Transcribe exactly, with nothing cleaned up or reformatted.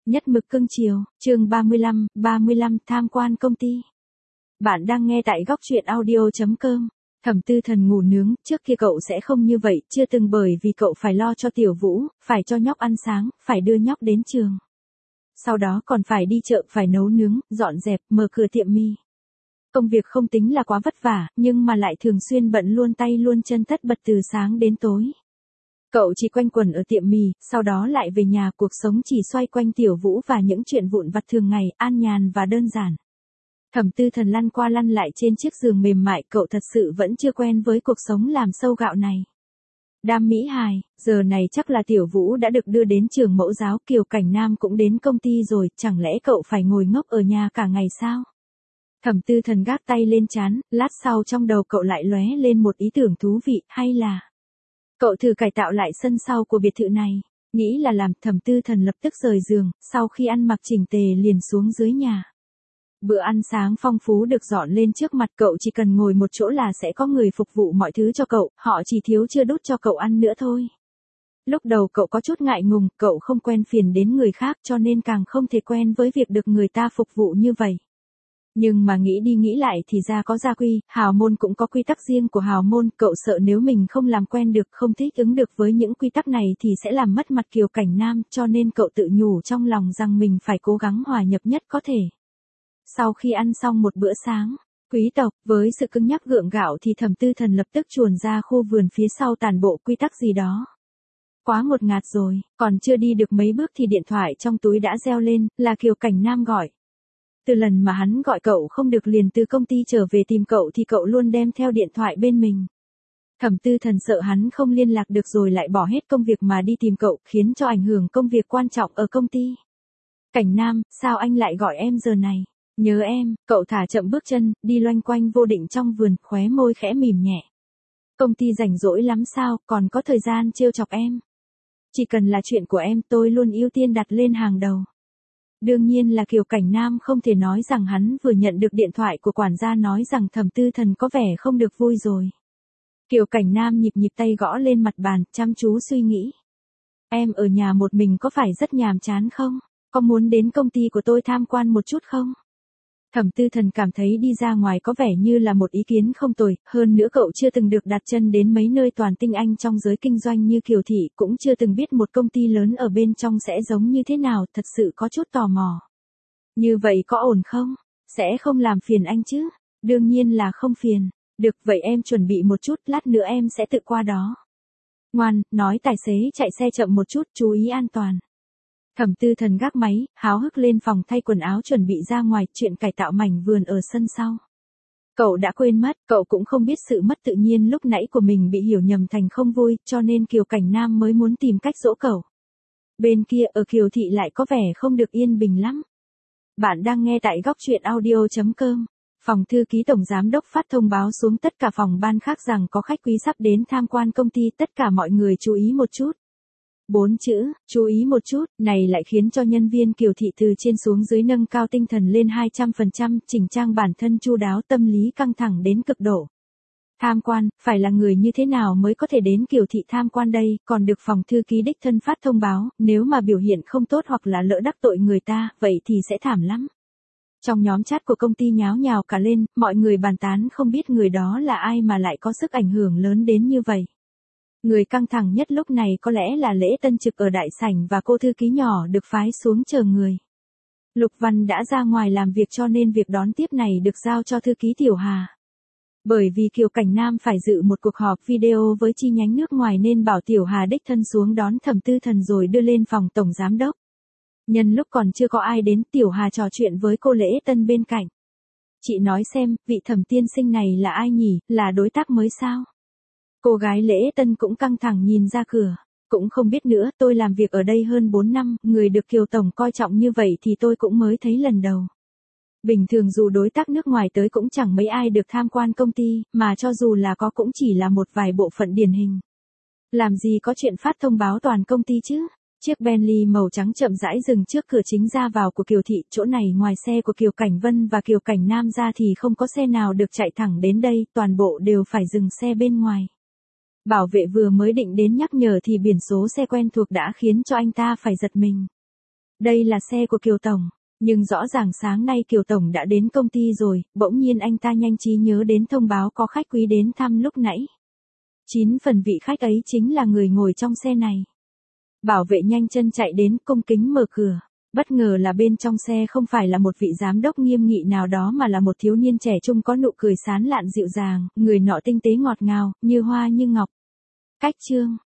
Nhất mực cưng chiều, chương ba mươi lăm, ba mươi lăm tham quan công ty. Bạn đang nghe tại góc truyện audio chấm com. Thẩm Tư Thần ngủ nướng, trước kia cậu sẽ không như vậy, chưa từng bởi vì cậu phải lo cho Tiểu Vũ, phải cho nhóc ăn sáng, phải đưa nhóc đến trường. Sau đó còn phải đi chợ, phải nấu nướng, dọn dẹp, mở cửa tiệm mì. Công việc không tính là quá vất vả, nhưng mà lại thường xuyên bận luôn tay luôn chân tất bật từ sáng đến tối. Cậu chỉ quanh quẩn ở tiệm mì, sau đó lại về nhà, cuộc sống chỉ xoay quanh Tiểu Vũ và những chuyện vụn vặt thường ngày, an nhàn và đơn giản. Thẩm Tư Thần lăn qua lăn lại trên chiếc giường mềm mại, cậu thật sự vẫn chưa quen với cuộc sống làm sâu gạo này. Đam mỹ hài, giờ này chắc là Tiểu Vũ đã được đưa đến trường mẫu giáo, Kiều Cảnh Nam cũng đến công ty rồi, chẳng lẽ cậu phải ngồi ngốc ở nhà cả ngày sao? Thẩm Tư Thần gác tay lên trán, lát sau trong đầu cậu lại lóe lên một ý tưởng thú vị, hay là cậu thử cải tạo lại sân sau của biệt thự này. Nghĩ là làm, Thẩm Tư Thần lập tức rời giường, sau khi ăn mặc chỉnh tề liền xuống dưới nhà. Bữa ăn sáng phong phú được dọn lên trước mặt cậu, chỉ cần ngồi một chỗ là sẽ có người phục vụ mọi thứ cho cậu, họ chỉ thiếu chưa đút cho cậu ăn nữa thôi. Lúc đầu cậu có chút ngại ngùng, cậu không quen phiền đến người khác cho nên càng không thể quen với việc được người ta phục vụ như vậy. Nhưng mà nghĩ đi nghĩ lại thì ra có gia quy, hào môn cũng có quy tắc riêng của hào môn, cậu sợ nếu mình không làm quen được, không thích ứng được với những quy tắc này thì sẽ làm mất mặt Kiều Cảnh Nam, cho nên cậu tự nhủ trong lòng rằng mình phải cố gắng hòa nhập nhất có thể. Sau khi ăn xong một bữa sáng, quý tộc, với sự cứng nhắc gượng gạo thì Thẩm Tư Thần lập tức chuồn ra khu vườn phía sau tản bộ quy tắc gì đó. Quá ngột ngạt rồi, còn chưa đi được mấy bước thì điện thoại trong túi đã reo lên, là Kiều Cảnh Nam gọi. Từ lần mà hắn gọi cậu không được liền từ công ty trở về tìm cậu thì cậu luôn đem theo điện thoại bên mình. Thẩm Tư Thần sợ hắn không liên lạc được rồi lại bỏ hết công việc mà đi tìm cậu, khiến cho ảnh hưởng công việc quan trọng ở công ty. Cảnh Nam, sao anh lại gọi em giờ này? Nhớ em, cậu thả chậm bước chân, đi loanh quanh vô định trong vườn, khóe môi khẽ mỉm nhẹ. Công ty rảnh rỗi lắm sao, còn có thời gian trêu chọc em? Chỉ cần là chuyện của em tôi luôn ưu tiên đặt lên hàng đầu. Đương nhiên là Kiều Cảnh Nam không thể nói rằng hắn vừa nhận được điện thoại của quản gia nói rằng Thẩm Tư Thần có vẻ không được vui rồi. Kiều Cảnh Nam nhịp nhịp tay gõ lên mặt bàn, chăm chú suy nghĩ. Em ở nhà một mình có phải rất nhàm chán không? Có muốn đến công ty của tôi tham quan một chút không? Thẩm Tư Thần cảm thấy đi ra ngoài có vẻ như là một ý kiến không tồi, hơn nữa cậu chưa từng được đặt chân đến mấy nơi toàn tinh anh trong giới kinh doanh như Kiều Thị, cũng chưa từng biết một công ty lớn ở bên trong sẽ giống như thế nào, thật sự có chút tò mò. Như vậy có ổn không? Sẽ không làm phiền anh chứ? Đương nhiên là không phiền. Được, vậy em chuẩn bị một chút, lát nữa em sẽ tự qua đó. Ngoan, nói tài xế chạy xe chậm một chút, chú ý an toàn. Thẩm Tư Thần gác máy, háo hức lên phòng thay quần áo chuẩn bị ra ngoài, chuyện cải tạo mảnh vườn ở sân sau. Cậu đã quên mất, cậu cũng không biết sự mất tự nhiên lúc nãy của mình bị hiểu nhầm thành không vui, cho nên Kiều Cảnh Nam mới muốn tìm cách dỗ cậu. Bên kia ở Kiều Thị lại có vẻ không được yên bình lắm. Bạn đang nghe tại góc truyện audio chấm com. Phòng thư ký tổng giám đốc phát thông báo xuống tất cả phòng ban khác rằng có khách quý sắp đến tham quan công ty, tất cả mọi người chú ý một chút. Bốn chữ, chú ý một chút, này lại khiến cho nhân viên Kiều Thị từ trên xuống dưới nâng cao tinh thần lên hai trăm phần trăm, chỉnh trang bản thân chu đáo, tâm lý căng thẳng đến cực độ. Tham quan, phải là người như thế nào mới có thể đến Kiều Thị tham quan đây, còn được phòng thư ký đích thân phát thông báo, nếu mà biểu hiện không tốt hoặc là lỡ đắc tội người ta, vậy thì sẽ thảm lắm. Trong nhóm chat của công ty nháo nhào cả lên, mọi người bàn tán không biết người đó là ai mà lại có sức ảnh hưởng lớn đến như vậy. Người căng thẳng nhất lúc này có lẽ là Lễ Tân trực ở đại sảnh và cô thư ký nhỏ được phái xuống chờ người. Lục Văn đã ra ngoài làm việc cho nên việc đón tiếp này được giao cho thư ký Tiểu Hà. Bởi vì Kiều Cảnh Nam phải dự một cuộc họp video với chi nhánh nước ngoài nên bảo Tiểu Hà đích thân xuống đón Thẩm Tư Thần rồi đưa lên phòng tổng giám đốc. Nhân lúc còn chưa có ai đến, Tiểu Hà trò chuyện với cô Lễ Tân bên cạnh. Chị nói xem, vị Thẩm tiên sinh này là ai nhỉ, là đối tác mới sao? Cô gái Lễ Tân cũng căng thẳng nhìn ra cửa. Cũng không biết nữa, tôi làm việc ở đây hơn bốn năm, người được Kiều Tổng coi trọng như vậy thì tôi cũng mới thấy lần đầu. Bình thường dù đối tác nước ngoài tới cũng chẳng mấy ai được tham quan công ty, mà cho dù là có cũng chỉ là một vài bộ phận điển hình. Làm gì có chuyện phát thông báo toàn công ty chứ? Chiếc Bentley màu trắng chậm rãi dừng trước cửa chính ra vào của Kiều Thị, chỗ này ngoài xe của Kiều Cảnh Vân và Kiều Cảnh Nam ra thì không có xe nào được chạy thẳng đến đây, toàn bộ đều phải dừng xe bên ngoài. Bảo vệ vừa mới định đến nhắc nhở thì biển số xe quen thuộc đã khiến cho anh ta phải giật mình. Đây là xe của Kiều Tổng. Nhưng rõ ràng sáng nay Kiều Tổng đã đến công ty rồi, bỗng nhiên anh ta nhanh trí nhớ đến thông báo có khách quý đến thăm lúc nãy. Chín phần vị khách ấy chính là người ngồi trong xe này. Bảo vệ nhanh chân chạy đến cung kính mở cửa. Bất ngờ là bên trong xe không phải là một vị giám đốc nghiêm nghị nào đó mà là một thiếu niên trẻ trung có nụ cười sán lạn dịu dàng, người nọ tinh tế ngọt ngào, như hoa như ngọc. Cách chương